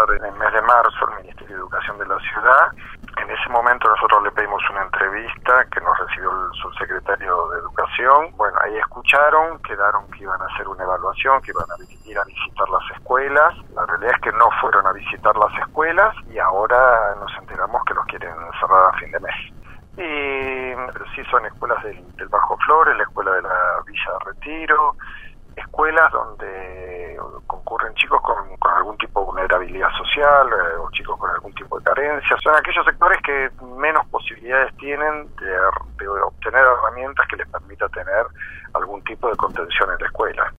pasar en el mes de marzo al Ministerio de Educación de la ciudad. En ese momento nosotros le pedimos una entrevista que nos recibió el subsecretario de Educación. Bueno, ahí escucharon, quedaron que iban a hacer una evaluación, que iban a ir a visitar las escuelas. La realidad es que no fueron a visitar las escuelas y ahora nos enteramos que los quieren cerrar a fin de mes. Y sí son escuelas del Bajo Flores, la escuela de la Villa de Retiro, escuelas donde concurren chicos con algún tipo de vulnerabilidad social o chicos con algún tipo de carencia. Son aquellos sectores que menos posibilidades tienen de obtener herramientas que les permita tener algún tipo de contención en la escuela.